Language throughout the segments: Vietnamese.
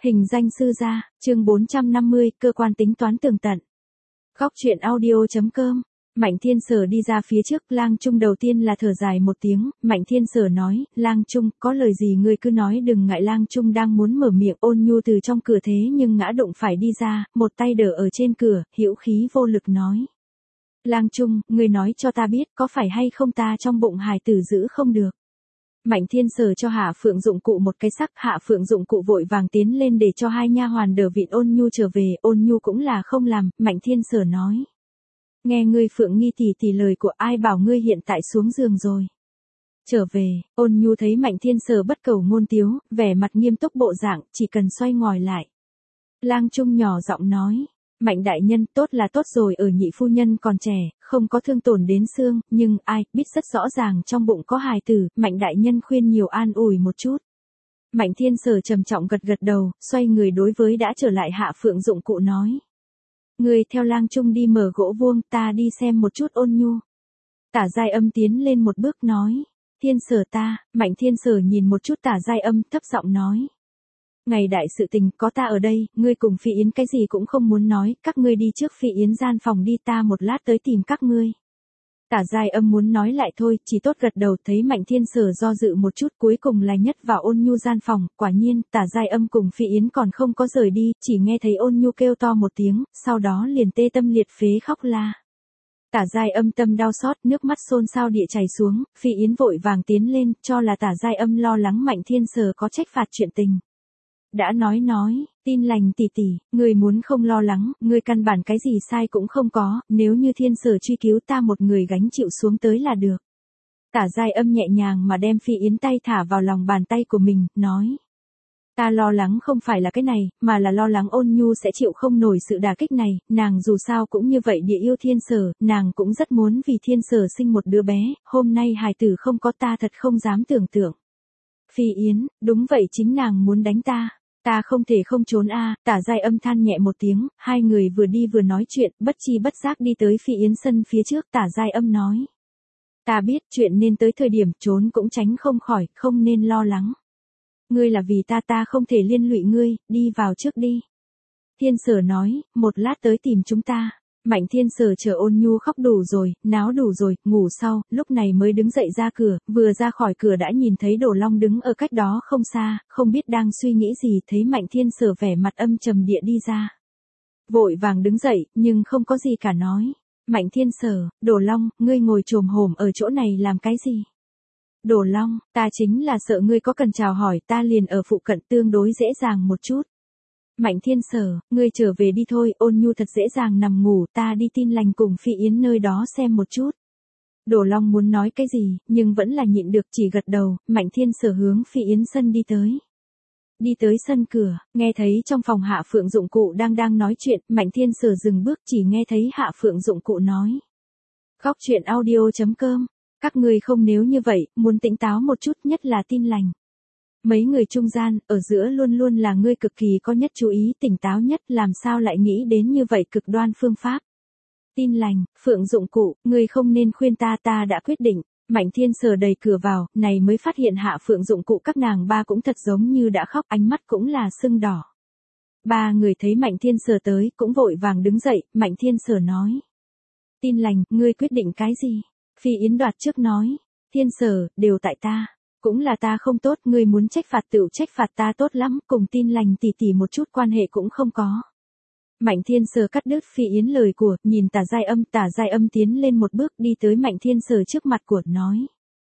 Hình danh sư gia, chương 450, cơ quan tính toán tường tận. Góc truyện audio.com. Mạnh Thiên Sở đi ra phía trước, Lang Trung đầu tiên là thở dài một tiếng, Mạnh Thiên Sở nói, Lang Trung, có lời gì ngươi cứ nói đừng ngại. Lang Trung đang muốn mở miệng, Ôn Nhu từ trong cửa thế nhưng ngã đụng phải đi ra, một tay đỡ ở trên cửa, hữu khí vô lực nói. Lang Trung, ngươi nói cho ta biết có phải hay không ta trong bụng hài tử giữ không được. Mạnh Thiên Sở cho Hạ Phượng dụng cụ một cái sắc, Hạ Phượng dụng cụ vội vàng tiến lên để cho hai nha hoàn đỡ vịn Ôn Nhu trở về, Ôn Nhu cũng là không làm, Mạnh Thiên Sở nói. Nghe ngươi Phượng Nghi tỷ lời của ai bảo ngươi hiện tại xuống giường rồi. Trở về, Ôn Nhu thấy Mạnh Thiên Sở bất cầu ngôn tiếu, vẻ mặt nghiêm túc bộ dạng, chỉ cần xoay ngòi lại. Lang Trung nhỏ giọng nói. Mạnh đại nhân tốt là tốt rồi, ở nhị phu nhân còn trẻ, không có thương tổn đến xương, nhưng ai biết rất rõ ràng trong bụng có hài tử, Mạnh đại nhân khuyên nhiều an ủi một chút. Mạnh Thiên Sở trầm trọng gật gật đầu, xoay người đối với đã trở lại Hạ Phượng dụng cụ nói. Người theo Lang Trung đi mở gỗ vuông, ta đi xem một chút Ôn Nhu. Tả Giai Âm tiến lên một bước nói. Thiên Sở ta, Mạnh Thiên Sở nhìn một chút Tả Giai Âm thấp giọng nói. Ngày đại sự tình có ta ở đây, ngươi cùng Phi Yến cái gì cũng không muốn nói, các ngươi đi trước Phi Yến gian phòng đi, ta một lát tới tìm các ngươi. Tả Giai Âm muốn nói lại thôi, chỉ tốt gật đầu, thấy Mạnh Thiên Sở do dự một chút, cuối cùng là nhất vào Ôn Nhu gian phòng, quả nhiên, Tả Giai Âm cùng Phi Yến còn không có rời đi, chỉ nghe thấy Ôn Nhu kêu to một tiếng, sau đó liền tê tâm liệt phế khóc la. Tả Giai Âm tâm đau xót, nước mắt xôn xao địa chảy xuống, Phi Yến vội vàng tiến lên, cho là Tả Giai Âm lo lắng Mạnh Thiên Sở có trách phạt chuyện tình. Đã nói, tin lành tỷ tỷ, ngươi muốn không lo lắng, ngươi căn bản cái gì sai cũng không có, nếu như Thiên Sở truy cứu ta một người gánh chịu xuống tới là được. Tả Giai Âm nhẹ nhàng mà đem Phi Yến tay thả vào lòng bàn tay của mình, nói. Ta lo lắng không phải là cái này, mà là lo lắng Ôn Nhu sẽ chịu không nổi sự đả kích này, nàng dù sao cũng như vậy địa yêu Thiên Sở, nàng cũng rất muốn vì Thiên Sở sinh một đứa bé, hôm nay hài tử không có ta thật không dám tưởng tượng. Phi Yến, đúng vậy chính nàng muốn đánh ta. Ta không thể không trốn a. Tả Giai Âm than nhẹ một tiếng, hai người vừa đi vừa nói chuyện, bất chi bất giác đi tới Phi Yến sân phía trước, Tả Giai Âm nói. Ta biết chuyện nên tới thời điểm trốn cũng tránh không khỏi, không nên lo lắng. Ngươi là vì ta không thể liên lụy ngươi, đi vào trước đi. Thiên Sở nói, một lát tới tìm chúng ta. Mạnh Thiên Sở chờ Ôn Nhu khóc đủ rồi, náo đủ rồi, ngủ sau, lúc này mới đứng dậy ra cửa, vừa ra khỏi cửa đã nhìn thấy Đồ Long đứng ở cách đó không xa, không biết đang suy nghĩ gì, thấy Mạnh Thiên Sở vẻ mặt âm trầm địa đi ra. Vội vàng đứng dậy, nhưng không có gì cả nói. Mạnh Thiên Sở, Đồ Long, ngươi ngồi chồm hổm ở chỗ này làm cái gì? Đồ Long, ta chính là sợ ngươi có cần chào hỏi, ta liền ở phụ cận tương đối dễ dàng một chút. Mạnh Thiên Sở, ngươi trở về đi thôi, Ôn Nhu thật dễ dàng nằm ngủ, ta đi tin lành cùng Phi Yến nơi đó xem một chút. Đồ Long muốn nói cái gì, nhưng vẫn là nhịn được, chỉ gật đầu. Mạnh Thiên Sở hướng Phi Yến sân đi tới. Đi tới sân cửa, nghe thấy trong phòng Hạ Phượng dụng cụ đang nói chuyện, Mạnh Thiên Sở dừng bước, chỉ nghe thấy Hạ Phượng dụng cụ nói. Góc truyện audio.com, các ngươi không nếu như vậy, muốn tỉnh táo một chút, nhất là tin lành. Mấy người trung gian, ở giữa luôn luôn là ngươi cực kỳ có nhất chú ý, tỉnh táo nhất, làm sao lại nghĩ đến như vậy cực đoan phương pháp. Tin lành, Phượng dụng cụ, ngươi không nên khuyên ta đã quyết định. Mạnh Thiên Sở đẩy cửa vào, này mới phát hiện Hạ Phượng dụng cụ các nàng ba cũng thật giống như đã khóc, ánh mắt cũng là sưng đỏ. Ba người thấy Mạnh Thiên Sở tới, cũng vội vàng đứng dậy, Mạnh Thiên Sở nói. Tin lành, ngươi quyết định cái gì? Phi Yến đoạt trước nói. Thiên Sở, đều tại ta. Cũng là ta không tốt, ngươi muốn trách phạt tựu trách phạt, ta tốt lắm, cùng tin lành tỷ tỷ một chút quan hệ cũng không có. Mạnh Thiên Sở cắt đứt Phi Yến lời của, nhìn Tả Giai Âm tiến lên một bước đi tới Mạnh Thiên Sở trước mặt của, nói.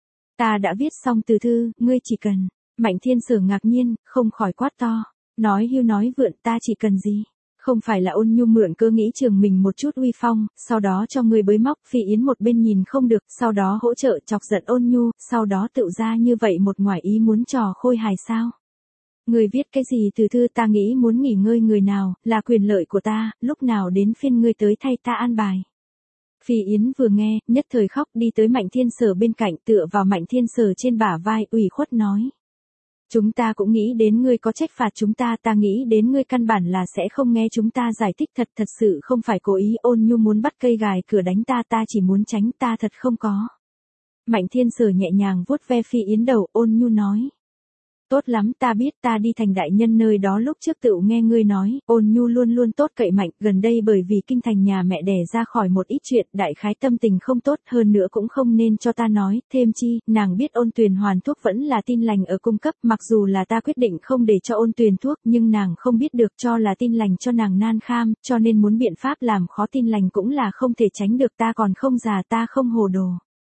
Ta đã viết xong từ thư, ngươi chỉ cần. Mạnh Thiên Sở ngạc nhiên, không khỏi quát to. Nói hưu nói vượn, ta chỉ cần gì? Không phải là Ôn Nhu mượn cơ nghĩ trường mình một chút uy phong, sau đó cho ngươi bới móc. Phi Yến một bên nhìn không được, sau đó hỗ trợ chọc giận Ôn Nhu, sau đó tự ra như vậy một ngoài ý muốn trò khôi hài sao? Ngươi viết cái gì từ thư, ta nghĩ muốn nghỉ ngơi người nào, là quyền lợi của ta, lúc nào đến phiên ngươi tới thay ta an bài. Phi Yến vừa nghe, nhất thời khóc, đi tới Mạnh Thiên Sở bên cạnh, tựa vào Mạnh Thiên Sở trên bả vai, ủy khuất nói. Chúng ta cũng nghĩ đến ngươi có trách phạt chúng ta nghĩ đến ngươi căn bản là sẽ không nghe chúng ta giải thích, thật sự không phải cố ý. Ôn Nhu muốn bắt cây gài cửa đánh ta chỉ muốn tránh, ta thật không có. Mạnh Thiên Sở nhẹ nhàng vuốt ve Phi Yến đầu, Ôn Nhu nói. Tốt lắm, ta biết, ta đi thành đại nhân nơi đó lúc trước tựu nghe ngươi nói, Ôn Nhu luôn luôn tốt cậy mạnh, gần đây bởi vì kinh thành nhà mẹ đẻ ra khỏi một ít chuyện, đại khái tâm tình không tốt, hơn nữa cũng không nên cho ta nói, thêm chi, nàng biết Ôn Tuyền hoàn thuốc vẫn là tin lành ở cung cấp, mặc dù là ta quyết định không để cho Ôn Tuyền thuốc, nhưng nàng không biết được cho là tin lành cho nàng nan kham, cho nên muốn biện pháp làm khó tin lành cũng là không thể tránh được, ta còn không già, ta không hồ đồ.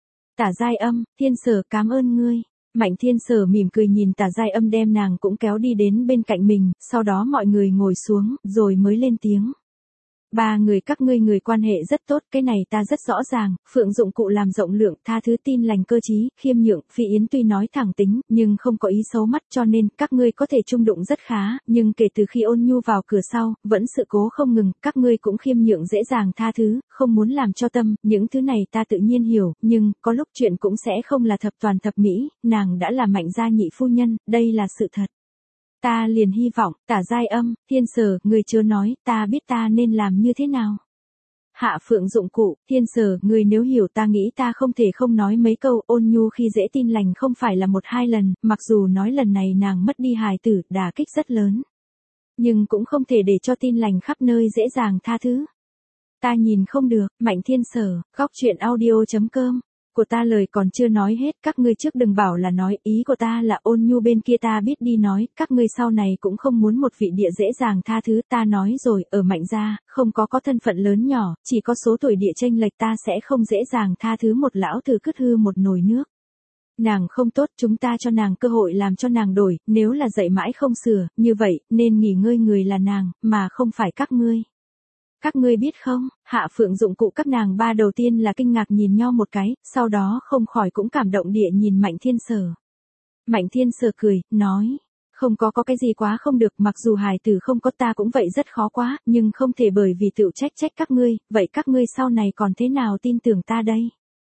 Tả Giai Âm, Thiên Sở cảm ơn ngươi. Mạnh Thiên Sở mỉm cười nhìn Tả Giai Âm đem nàng cũng kéo đi đến bên cạnh mình, sau đó mọi người ngồi xuống, rồi mới lên tiếng. Ba người các ngươi người quan hệ rất tốt, cái này ta rất rõ ràng, Phượng Dụng Cụ làm rộng lượng, tha thứ, tin lành, cơ trí, khiêm nhượng, Phi Yến tuy nói thẳng tính, nhưng không có ý xấu mắt, cho nên các ngươi có thể chung đụng rất khá, nhưng kể từ khi Ôn Nhu vào cửa sau, vẫn sự cố không ngừng, các ngươi cũng khiêm nhượng dễ dàng tha thứ, không muốn làm cho tâm, những thứ này ta tự nhiên hiểu, nhưng có lúc chuyện cũng sẽ không là thập toàn thập mỹ, nàng đã là Mạnh gia nhị phu nhân, đây là sự thật. Ta liền hy vọng, Tả Giai Âm, Thiên Sở, người chớ nói, ta biết ta nên làm như thế nào. Hạ Phượng Dụng Cụ, Thiên Sở, người nếu hiểu ta nghĩ ta không thể không nói mấy câu, Ôn Nhu khi dễ tin lành không phải là một hai lần, mặc dù nói lần này nàng mất đi hài tử, đả kích rất lớn. Nhưng cũng không thể để cho tin lành khắp nơi dễ dàng tha thứ. Ta nhìn không được, Mạnh Thiên Sở, góc truyện audio.com. Của ta lời còn chưa nói hết, các ngươi trước đừng bảo là nói, ý của ta là Ôn Nhu bên kia ta biết đi nói, các ngươi sau này cũng không muốn một vị địa dễ dàng tha thứ, ta nói rồi, ở Mạnh gia, không có thân phận lớn nhỏ, chỉ có số tuổi địa chênh lệch, ta sẽ không dễ dàng tha thứ một lão tử cứt hư một nồi nước. Nàng không tốt, chúng ta cho nàng cơ hội làm cho nàng đổi, nếu là dạy mãi không sửa, như vậy, nên nghỉ ngơi người là nàng, mà không phải các ngươi. Các ngươi biết không, Hạ Phượng Dụng Cụ các nàng ba đầu tiên là kinh ngạc nhìn nhau một cái, sau đó không khỏi cũng cảm động địa nhìn Mạnh Thiên Sở. Mạnh Thiên Sở cười, nói, không có cái gì quá không được, mặc dù hài tử không có ta cũng vậy rất khó quá, nhưng không thể bởi vì tự trách các ngươi, vậy các ngươi sau này còn thế nào tin tưởng ta đây?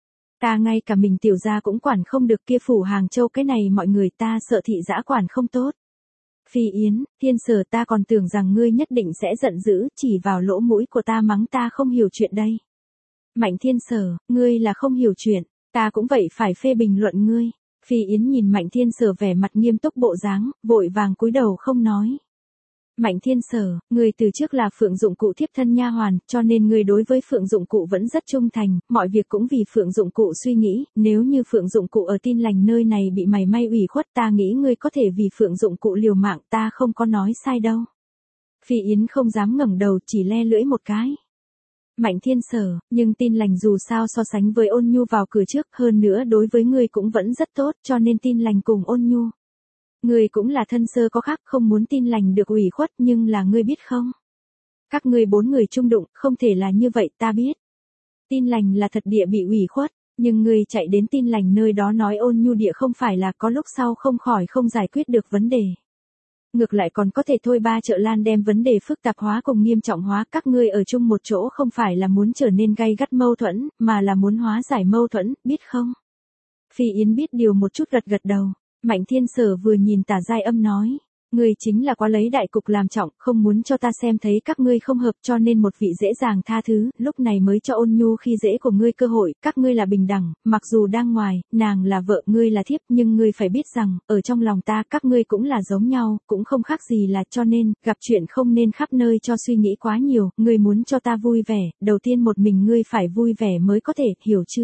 Ta ngay cả mình tiểu gia cũng quản không được, kia phủ Hàng Châu cái này mọi người ta sợ thị giã quản không tốt. Phi Yến, Thiên Sở, ta còn tưởng rằng ngươi nhất định sẽ giận dữ, chỉ vào lỗ mũi của ta mắng ta không hiểu chuyện đây. Mạnh Thiên Sở, ngươi là không hiểu chuyện, ta cũng vậy phải phê bình luận ngươi. Phi Yến nhìn Mạnh Thiên Sở vẻ mặt nghiêm túc bộ dáng, vội vàng cúi đầu không nói. Mạnh Thiên Sở, người từ trước là Phượng Dụng Cụ thiếp thân nha hoàn, cho nên người đối với Phượng Dụng Cụ vẫn rất trung thành, mọi việc cũng vì Phượng Dụng Cụ suy nghĩ, nếu như Phượng Dụng Cụ ở tin lành nơi này bị mày may ủy khuất, ta nghĩ ngươi có thể vì Phượng Dụng Cụ liều mạng, ta không có nói sai đâu. Phi Yến không dám ngẩng đầu, chỉ le lưỡi một cái. Mạnh Thiên Sở, nhưng tin lành dù sao so sánh với Ôn Nhu vào cửa trước, hơn nữa đối với ngươi cũng vẫn rất tốt, cho nên tin lành cùng Ôn Nhu. Ngươi cũng là thân sơ có khác, không muốn tin lành được ủy khuất, nhưng là ngươi biết không? Các ngươi bốn người chung đụng, không thể là như vậy, ta biết. Tin lành là thật địa bị ủy khuất, nhưng ngươi chạy đến tin lành nơi đó nói Ôn Nhu địa không phải là có lúc sau không khỏi không giải quyết được vấn đề. Ngược lại còn có thể thôi ba chợ lan đem vấn đề phức tạp hóa cùng nghiêm trọng hóa, các ngươi ở chung một chỗ không phải là muốn trở nên gay gắt mâu thuẫn, mà là muốn hóa giải mâu thuẫn, biết không? Phi Yến biết điều một chút gật gật đầu. Mạnh Thiên Sở vừa nhìn Tả Giai Âm nói, ngươi chính là quá lấy đại cục làm trọng, không muốn cho ta xem thấy các ngươi không hợp, cho nên một vị dễ dàng tha thứ, lúc này mới cho Ôn Nhu khi dễ của ngươi cơ hội, các ngươi là bình đẳng, mặc dù đang ngoài, nàng là vợ, ngươi là thiếp, nhưng ngươi phải biết rằng, ở trong lòng ta các ngươi cũng là giống nhau, cũng không khác gì là, cho nên, gặp chuyện không nên khắp nơi cho suy nghĩ quá nhiều, ngươi muốn cho ta vui vẻ, đầu tiên một mình ngươi phải vui vẻ mới có thể, hiểu chưa?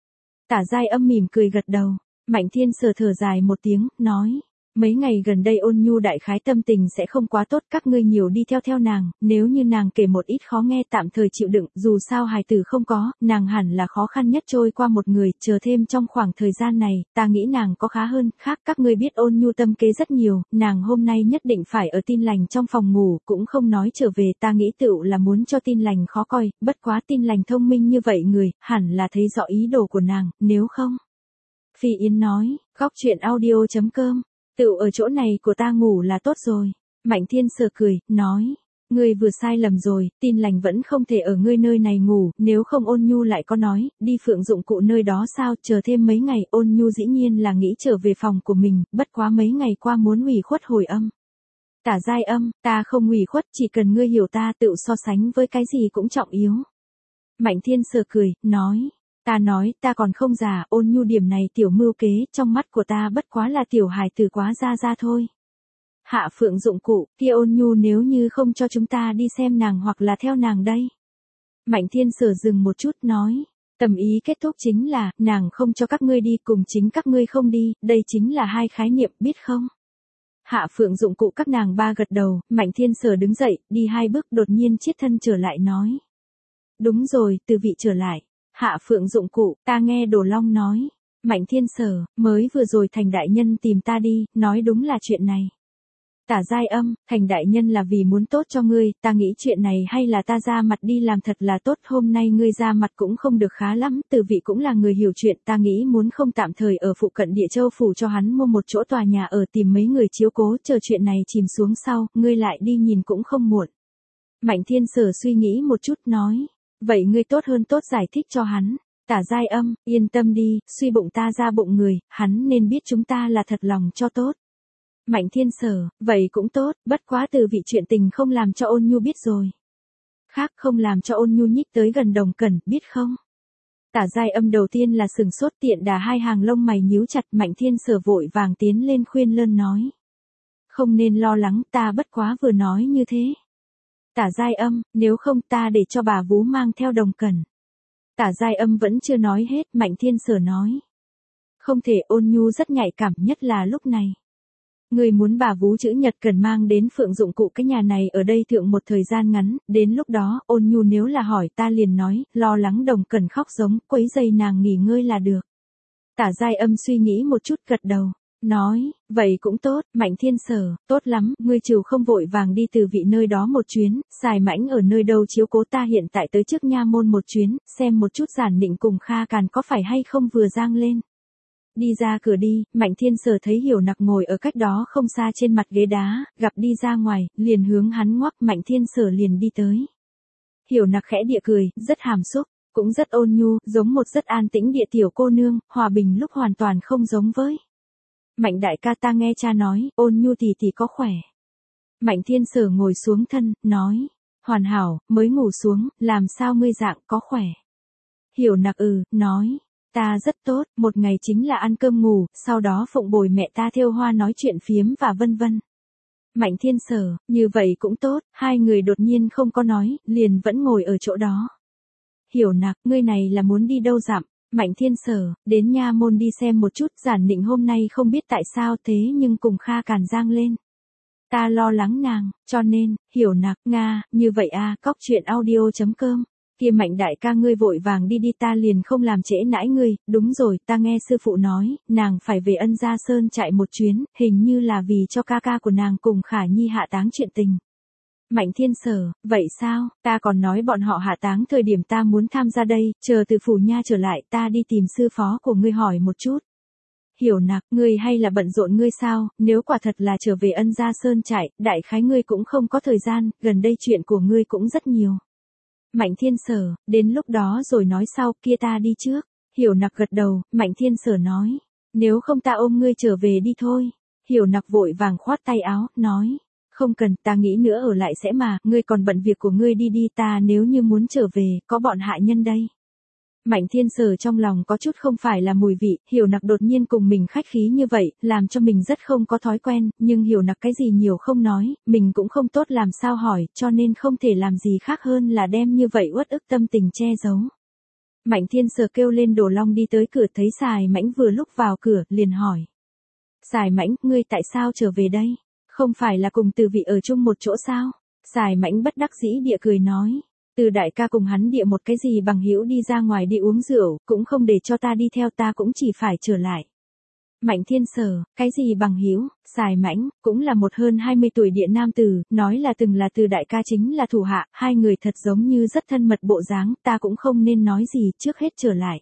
Tả Giai Âm mỉm cười gật đầu. Mạnh Thiên Sở thở dài một tiếng, nói, mấy ngày gần đây Ôn Nhu đại khái tâm tình sẽ không quá tốt, các ngươi nhiều đi theo nàng, nếu như nàng kể một ít khó nghe tạm thời chịu đựng, dù sao hài tử không có, nàng hẳn là khó khăn nhất trôi qua một người, chờ thêm trong khoảng thời gian này, ta nghĩ nàng có khá hơn, khác các ngươi biết Ôn Nhu tâm kế rất nhiều, nàng hôm nay nhất định phải ở tin lành trong phòng ngủ, cũng không nói trở về, ta nghĩ tựu là muốn cho tin lành khó coi, bất quá tin lành thông minh như vậy người, hẳn là thấy rõ ý đồ của nàng, nếu không. Phi Yến nói, góc truyện audio.com, tựu ở chỗ này của ta ngủ là tốt rồi. Mạnh Thiên Sở cười, nói, ngươi vừa sai lầm rồi, tin lành vẫn không thể ở ngươi nơi này ngủ, nếu không Ôn Nhu lại có nói, đi Phượng Dụng Cụ nơi đó sao, chờ thêm mấy ngày, Ôn Nhu dĩ nhiên là nghĩ trở về phòng của mình, bất quá mấy ngày qua muốn ủy khuất hồi âm. Tả Giai Âm, ta không ủy khuất, chỉ cần ngươi hiểu ta, tựu so sánh với cái gì cũng trọng yếu. Mạnh Thiên Sở cười, nói, Ta nói, ta còn không già, Ôn Nhu điểm này tiểu mưu kế, trong mắt của ta bất quá là tiểu hài tử quá ra thôi. Hạ Phượng dụng cụ, kia Ôn Nhu nếu như không cho chúng ta đi xem nàng hoặc là theo nàng đây. Mạnh Thiên Sở dừng một chút nói, tầm ý kết thúc chính là, nàng không cho các ngươi đi cùng chính các ngươi không đi, đây chính là hai khái niệm biết không? Hạ Phượng dụng cụ các nàng ba gật đầu, Mạnh Thiên Sở đứng dậy, đi hai bước đột nhiên chiết thân trở lại nói. Đúng rồi, từ vị trở lại. Hạ Phượng dụng cụ, ta nghe Đồ Long nói. Mạnh Thiên Sở, mới vừa rồi Thành đại nhân tìm ta đi, nói đúng là chuyện này. Tả Giai Âm, Thành đại nhân là vì muốn tốt cho ngươi, ta nghĩ chuyện này hay là ta ra mặt đi làm thật là tốt, hôm nay ngươi ra mặt cũng không được khá lắm, Từ vị cũng là người hiểu chuyện, ta nghĩ muốn không tạm thời ở phụ cận Địa Châu phủ cho hắn mua một chỗ tòa nhà ở, tìm mấy người chiếu cố, chờ chuyện này chìm xuống sau, ngươi lại đi nhìn cũng không muộn. Mạnh Thiên Sở suy nghĩ một chút nói, vậy ngươi tốt hơn tốt giải thích cho hắn. Tả Giai Âm, yên tâm đi, suy bụng ta ra bụng người, hắn nên biết chúng ta là thật lòng cho tốt. Mạnh Thiên Sở, vậy cũng tốt, bất quá Từ vị chuyện tình không làm cho Ôn Nhu biết rồi. Khác không làm cho Ôn Nhu nhích tới gần Đồng Cẩn, biết không? Tả Giai Âm đầu tiên là sừng sốt, tiện đà hai hàng lông mày nhíu chặt, Mạnh Thiên Sở vội vàng tiến lên khuyên lơn nói. Không nên lo lắng, ta bất quá vừa nói như thế. Tả Giai Âm, nếu không ta để cho bà vú mang theo Đồng Cẩn. Tả Giai Âm vẫn chưa nói hết, Mạnh Thiên Sở nói. Không thể, Ôn Nhu rất nhạy cảm, nhất là lúc này. Người muốn bà vú chữ nhật cần mang đến Phượng dụng cụ cái nhà này ở đây thượng một thời gian ngắn, đến lúc đó, Ôn Nhu nếu là hỏi ta liền nói, lo lắng Đồng Cẩn khóc giống, quấy giày nàng nghỉ ngơi là được. Tả Giai Âm suy nghĩ một chút gật đầu, nói, vậy cũng tốt, Mạnh Thiên Sở, tốt lắm, ngươi trừ không vội vàng đi Từ vị nơi đó một chuyến, Xài Mãnh ở nơi đâu chiếu cố ta hiện tại tới trước nha môn một chuyến, xem một chút Giản Định cùng Kha Càn có phải hay không vừa giang lên. Đi ra cửa đi, Mạnh Thiên Sở thấy Hiểu Nặc ngồi ở cách đó không xa trên mặt ghế đá, gặp đi ra ngoài, liền hướng hắn ngoắc, Mạnh Thiên Sở liền đi tới. Hiểu Nặc khẽ địa cười, rất hàm xúc, cũng rất ôn nhu, giống một rất an tĩnh địa tiểu cô nương, hòa bình lúc hoàn toàn không giống với. Mạnh đại ca, ta nghe cha nói, Ôn Nhu tỷ tỷ có khỏe. Mạnh Thiên Sở ngồi xuống thân, nói, hoàn hảo, mới ngủ xuống, làm sao ngươi dạng có khỏe. Hiểu Nặc nói, ta rất tốt, một ngày chính là ăn cơm ngủ, sau đó phụng bồi mẹ ta thêu hoa nói chuyện phiếm và vân vân. Mạnh Thiên Sở, như vậy cũng tốt, hai người đột nhiên không có nói, liền vẫn ngồi ở chỗ đó. Hiểu Nặc, ngươi này là muốn đi đâu dặm? Mạnh Thiên Sở, đến nha môn đi xem một chút, Giản Định hôm nay không biết tại sao thế nhưng cùng Kha Càn giang lên. Ta lo lắng nàng, cho nên, Hiểu Nặc, Nga, như vậy à, cóc truyện audio.com. Kia Mạnh đại ca ngươi vội vàng đi đi, ta liền không làm trễ nãi ngươi, đúng rồi, ta nghe sư phụ nói, nàng phải về Ân Gia Sơn chạy một chuyến, hình như là vì cho ca ca của nàng cùng Khả Nhi hạ táng chuyện tình. Mạnh Thiên Sở, vậy sao, ta còn nói bọn họ hạ táng thời điểm ta muốn tham gia đây, chờ từ phủ nha trở lại ta đi tìm sư phó của ngươi hỏi một chút. Hiểu Nặc, ngươi hay là bận rộn ngươi sao, nếu quả thật là trở về Ân Gia Sơn chạy, đại khái ngươi cũng không có thời gian, gần đây chuyện của ngươi cũng rất nhiều. Mạnh Thiên Sở, đến lúc đó rồi nói sau, kia ta đi trước. Hiểu Nặc gật đầu, Mạnh Thiên Sở nói, nếu không ta ôm ngươi trở về đi thôi. Hiểu Nặc vội vàng khoát tay áo, nói, không cần, ta nghĩ nữa ở lại sẽ mà, ngươi còn bận việc của ngươi đi đi, ta nếu như muốn trở về, có bọn hạ nhân đây. Mạnh Thiên Sở trong lòng có chút không phải là mùi vị, Hiểu Nặc đột nhiên cùng mình khách khí như vậy, làm cho mình rất không có thói quen, nhưng Hiểu Nặc cái gì nhiều không nói, mình cũng không tốt làm sao hỏi, cho nên không thể làm gì khác hơn là đem như vậy uất ức tâm tình che giấu. Mạnh Thiên Sở kêu lên Đồ Long đi tới cửa, thấy Xài Mãnh vừa lúc vào cửa, liền hỏi. Xài Mãnh, ngươi tại sao trở về đây? Không phải là cùng Từ vị ở chung một chỗ sao? Xài Mãnh bất đắc dĩ địa cười nói. Từ đại ca cùng hắn địa một cái gì bằng hữu đi ra ngoài đi uống rượu, cũng không để cho ta đi theo, ta cũng chỉ phải trở lại. Mạnh Thiên Sở, cái gì bằng hữu? Xài Mãnh, cũng là một hơn 20 tuổi địa nam tử, nói là từng là Từ đại ca chính là thủ hạ, hai người thật giống như rất thân mật bộ dáng, ta cũng không nên nói gì, trước hết trở lại.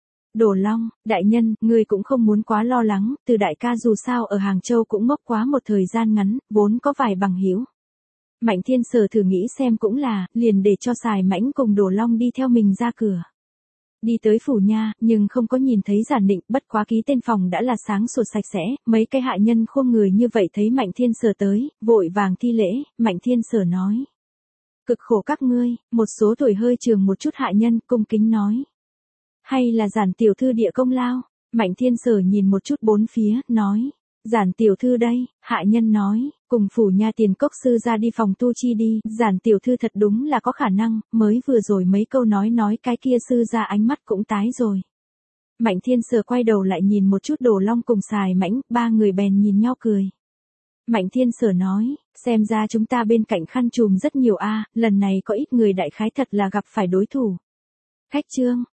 Đồ Long, đại nhân, ngươi cũng không muốn quá lo lắng, Từ đại ca dù sao ở Hàng Châu cũng ngốc quá một thời gian ngắn, vốn có vài bằng hữu. Mạnh Thiên Sở thử nghĩ xem cũng là, liền để cho Xài Mãnh cùng Đồ Long đi theo mình ra cửa. Đi tới phủ nha, nhưng không có nhìn thấy Giản Định, bất quá ký tên phòng đã là sáng sủa sạch sẽ, mấy cái hạ nhân khôn người như vậy thấy Mạnh Thiên Sở tới, vội vàng thi lễ, Mạnh Thiên Sở nói. Cực khổ các ngươi, một số tuổi hơi trường một chút hạ nhân, cung kính nói. Hay là Giản tiểu thư địa công lao? Mạnh Thiên Sở nhìn một chút bốn phía, nói. Giản tiểu thư đây, hạ nhân nói, cùng phủ nha tiền cốc sư ra đi phòng tu chi đi, Giản tiểu thư thật đúng là có khả năng, mới vừa rồi mấy câu nói cái kia sư ra ánh mắt cũng tái rồi. Mạnh Thiên Sở quay đầu lại nhìn một chút Đồ Long cùng Xài Mãnh, ba người bèn nhìn nhau cười. Mạnh Thiên Sở nói, xem ra chúng ta bên cạnh khăn trùm rất nhiều a, lần này có ít người đại khái thật là gặp phải đối thủ. Khách trương,